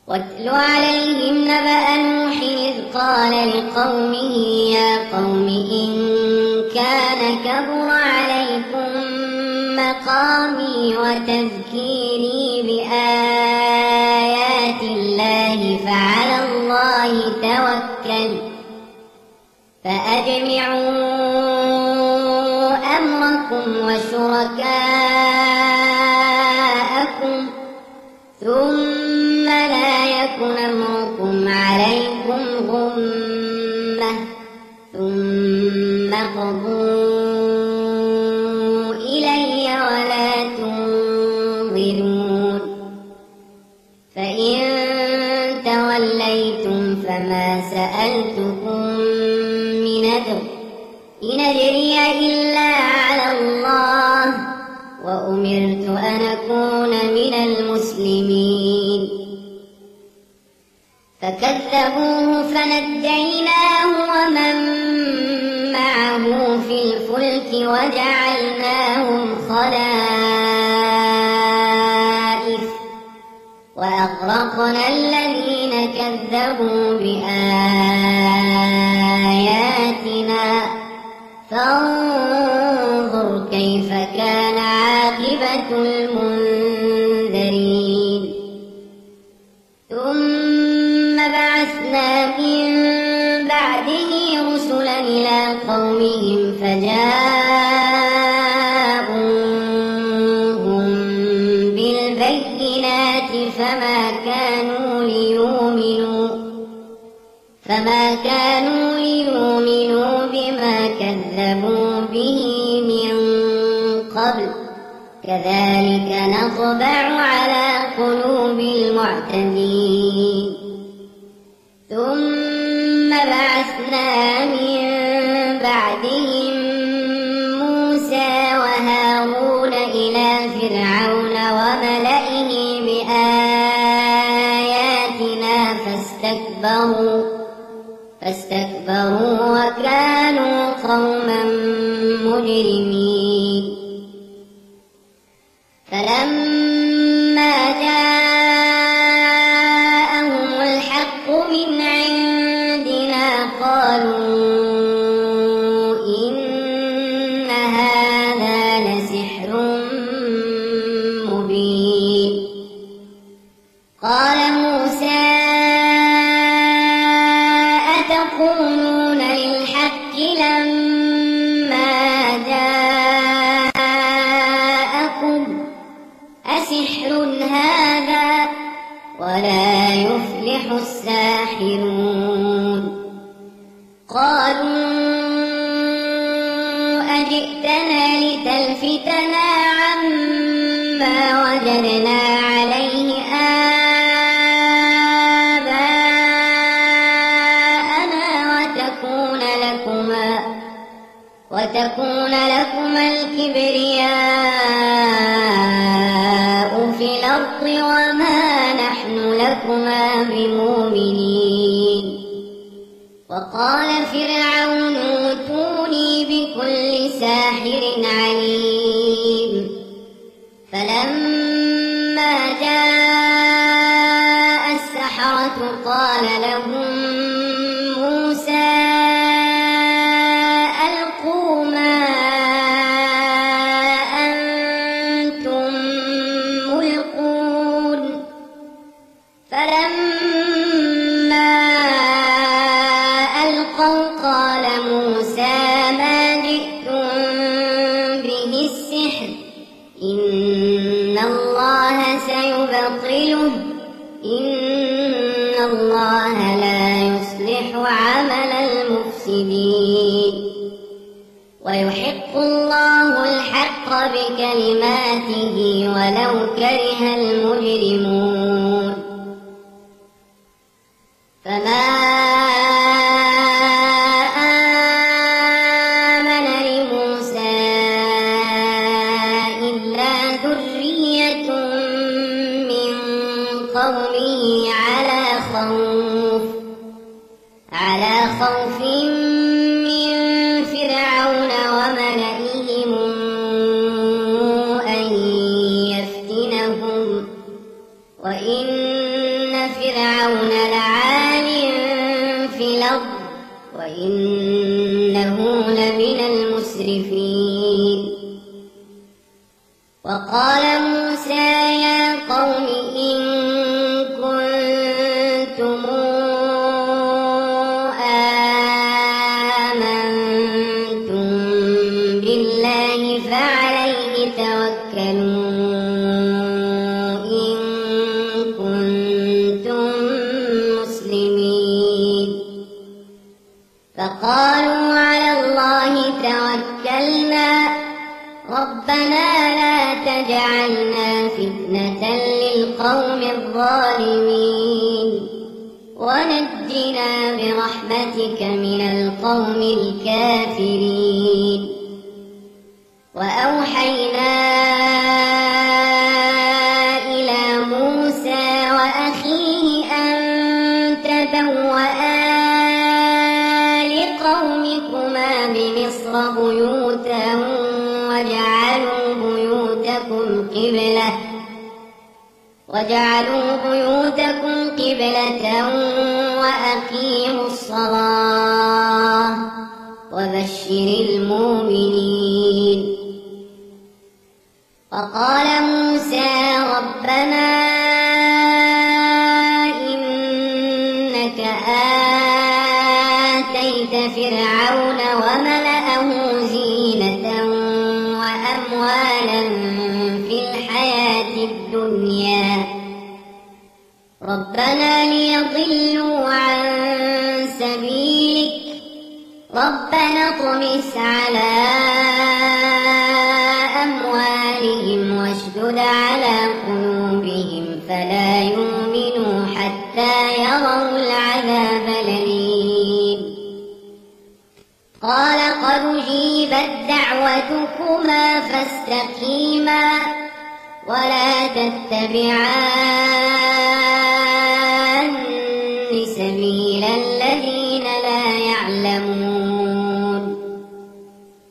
واتل عليهم نبأ نوح إذ قال لقومه يا قوم إن كان كبر عليكم مقامي وتذكيري بآيات الله فعلى الله توكل فأجمعوا أمركم وشركاءكم ثم لا يكن أمركم عليكم غمة ثم قضوا إلي ولا تنظرون فإن توليتم فما سألتكم من أجر إن أجري إلا على الله وأمرت أن أكون من المسلمين فكذبوه فنجيناه ومن معه في الفلك وجعلناهم خلائف وأغرقنا الذين كذبوا بآياتنا فانظر كيف كان عاقبة المنذرين ثم بعثنا من بعده رسلا إلى قومهم فجاءوهم بالبينات فما كانوا ليؤمنوا بما كذبوا به من قبل كذلك نطبع على قلوب المعتدين ثم بعثنا من بعدهم موسى وهارون إلى فرعون وملئه بآياتنا فاستكبروا وكانوا قوما مجرمين فلما جاءهم الحق من عندنا قالوا إن هذا لسحر مبين قال موسى أتقولون للحق لما جاءكم أسحر هذا ولا يفلح الساحرون قالوا أجئتنا لتلفتنا عما وجدنا عليه آباءنا وتكون لكما الكبرياء في الأرض وما نحن لكما بمؤمنين وقال فرعون ائتوني بكل ساحر عليم فلما جاء السحرة قال لهم موسى ألقوا ما أنتم ملقون فلما ألقوا قال موسى ما جئتم به السحر إن الله سيبطله إن الله لا يصلح عمل المفسدين ويحق الله الحق بكلماته ولو كره المجرمون فما آمن لموسى إلا ذرية من قومه على خوف من فرعون وملئهم أن يفتنهم وإن فرعون لعال في الأرض وإنه لمن المسرفين. وقال موسى يا قوم إن كنتم آمنتم بالله فعليه توكلوا إن كنتم مسلمين. فقالوا على الله توكلنا ربنا لا تجعلنا فتنة للقوم الظالمين ونجنا برحمتك من القوم الكافرين. وأوحينا إلى موسى وأخيه أن تبوأ لقومكما بمصر بيوتا وجعلوا بيوتكم قبلة وأقيموا الصلاة وبشر المؤمنين. وقال موسى ربنا إنك آتيت فرعون وملأه زينة وأموالا في الحياة الدنيا ربنا ليضلوا عن سبيلك ربنا اطمس على أموالهم واشدد على قلوبهم فلا يؤمنوا حتى يروا العذاب الأليم. قال قد أجيبت دعوتكما فاستقيما ولا تتبعان سبيل الذين لا